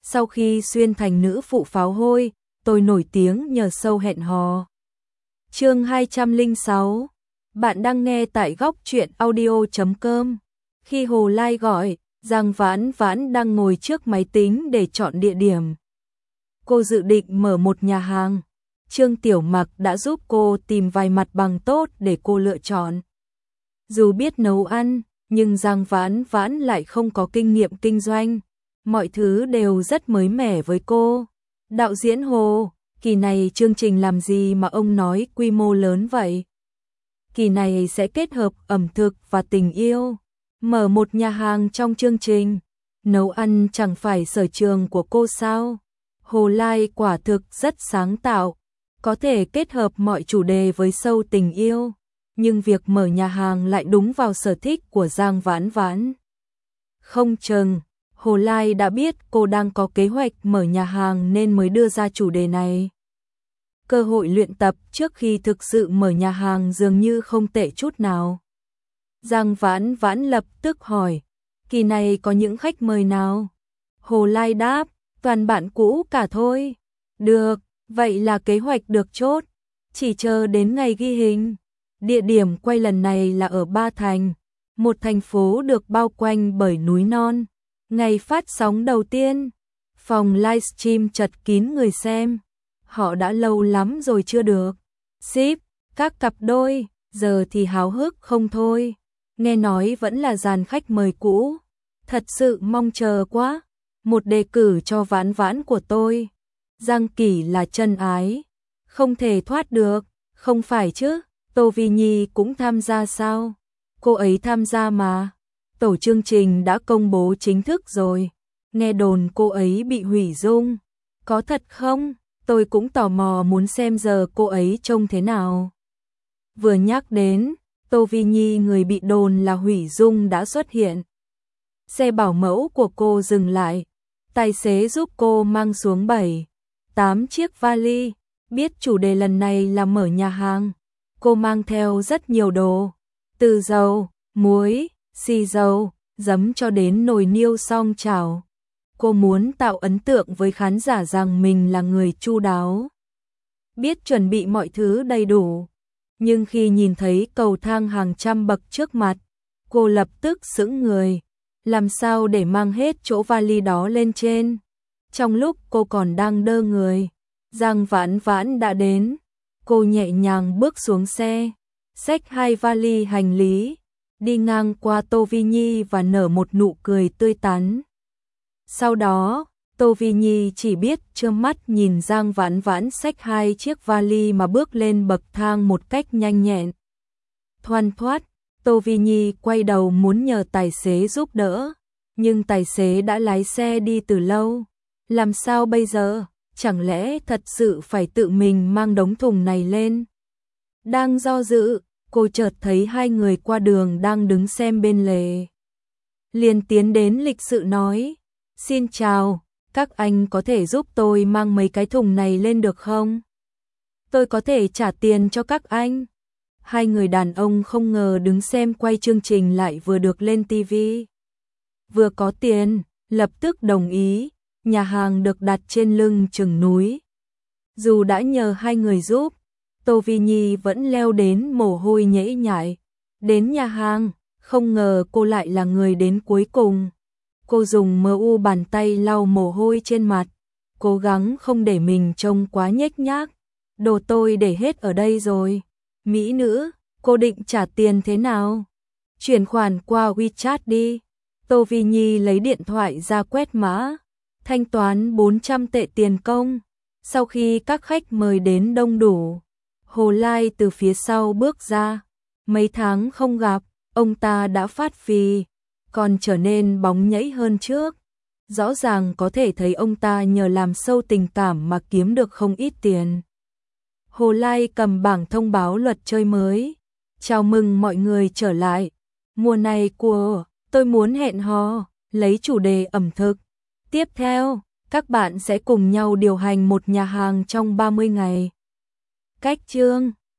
Sau khi xuyên thành nữ phụ pháo hôi, tôi nổi tiếng nhờ show hẹn hò. Chương 206. Bạn đang nghe tại góc truyện audio.com. Khi Hồ Lai gọi, Giang Vãn Vãn đang ngồi trước máy tính để chọn địa điểm. Cô dự định mở một nhà hàng. Trương Tiểu Mặc đã giúp cô tìm vài mặt bằng tốt để cô lựa chọn. Dù biết nấu ăn, nhưng Giang Vãn Vãn lại không có kinh nghiệm kinh doanh. Mọi thứ đều rất mới mẻ với cô. Đạo diễn Hồ, kỳ này chương trình làm gì mà ông nói quy mô lớn vậy? Kỳ này sẽ kết hợp ẩm thực và tình yêu. Mở một nhà hàng trong chương trình. Nấu ăn chẳng phải sở trường của cô sao? Hồ Lai quả thực rất sáng tạo. Có thể kết hợp mọi chủ đề với show tình yêu. Nhưng việc mở nhà hàng lại đúng vào sở thích của Giang Vãn Vãn. Không chừng, Hồ Lai đã biết cô đang có kế hoạch mở nhà hàng nên mới đưa ra chủ đề này. Cơ hội luyện tập trước khi thực sự mở nhà hàng dường như không tệ chút nào. Giang Vãn Vãn lập tức hỏi, kỳ này có những khách mời nào? Hồ Lai đáp, toàn bạn cũ cả thôi. Được, vậy là kế hoạch được chốt, chỉ chờ đến ngày ghi hình. Địa điểm quay lần này là ở Ba Thành, một thành phố được bao quanh bởi núi non. Ngày phát sóng đầu tiên, phòng livestream chật kín người xem. Họ đã lâu lắm rồi chưa được ship, các cặp đôi, giờ thì háo hức không thôi. Nghe nói vẫn là dàn khách mời cũ. Thật sự mong chờ quá. Một đề cử cho Vãn Vãn của tôi. Giang Kỳ là chân ái. Không thể thoát được, không phải chứ? Tô Vi Nhi cũng tham gia sao? Cô ấy tham gia mà. Tổ chương trình đã công bố chính thức rồi. Nghe đồn cô ấy bị hủy dung. Có thật không? Tôi cũng tò mò muốn xem giờ cô ấy trông thế nào. Vừa nhắc đến, Tô Vi Nhi người bị đồn là hủy dung đã xuất hiện. Xe bảo mẫu của cô dừng lại. Tài xế giúp cô mang xuống 7-8 chiếc vali. Biết chủ đề lần này là mở nhà hàng. Cô mang theo rất nhiều đồ. Từ dầu, muối, xì dầu, giấm cho đến nồi niêu song chảo. Cô muốn tạo ấn tượng với khán giả rằng mình là người chu đáo. Biết chuẩn bị mọi thứ đầy đủ. Nhưng khi nhìn thấy cầu thang hàng trăm bậc trước mặt, cô lập tức sững người. Làm sao để mang hết chỗ vali đó lên trên? Trong lúc cô còn đang đơ người, Giang Vãn Vãn đã đến. Cô nhẹ nhàng bước xuống xe, xách 2 vali hành lý, đi ngang qua Tô Vi Nhi và nở một nụ cười tươi tắn. Sau đó, Tô Vi Nhi chỉ biết trơ mắt nhìn Giang Vãn Vãn xách 2 chiếc vali mà bước lên bậc thang một cách nhanh nhẹn. Thoăn thoắt, Tô Vi Nhi quay đầu muốn nhờ tài xế giúp đỡ, nhưng tài xế đã lái xe đi từ lâu. Làm sao bây giờ? Chẳng lẽ thật sự phải tự mình mang đống thùng này lên? Đang do dự, cô chợt thấy 2 người qua đường đang đứng xem bên lề. Liền tiến đến lịch sự nói, xin chào, các anh có thể giúp tôi mang mấy cái thùng này lên được không? Tôi có thể trả tiền cho các anh. 2 người đàn ông không ngờ đứng xem quay chương trình lại vừa được lên TV. Vừa có tiền, lập tức đồng ý. Nhà hàng được đặt trên lưng chừng núi. Dù đã nhờ 2 người giúp, Tô Vi Nhi vẫn leo đến mồ hôi nhễ nhại. Đến nhà hàng, không ngờ cô lại là người đến cuối cùng. Cô dùng mu bàn tay lau mồ hôi trên mặt, cố gắng không để mình trông quá nhếch nhác. Đồ tôi để hết ở đây rồi. Mỹ nữ, cô định trả tiền thế nào? Chuyển khoản qua WeChat đi. Tô Vi Nhi lấy điện thoại ra quét mã. Thanh toán 400 tệ tiền công. Sau khi các khách mời đến đông đủ, Hồ Lai từ phía sau bước ra. Mấy tháng không gặp, ông ta đã phát phì, còn trở nên bóng nhảy hơn trước. Rõ ràng có thể thấy ông ta nhờ làm sâu tình cảm mà kiếm được không ít tiền. Hồ Lai cầm bảng thông báo luật chơi mới. Chào mừng mọi người trở lại. Mùa này của tôi muốn hẹn hò, lấy chủ đề ẩm thực. Tiếp theo, các bạn sẽ cùng nhau điều hành một nhà hàng trong 30 ngày. Cách chương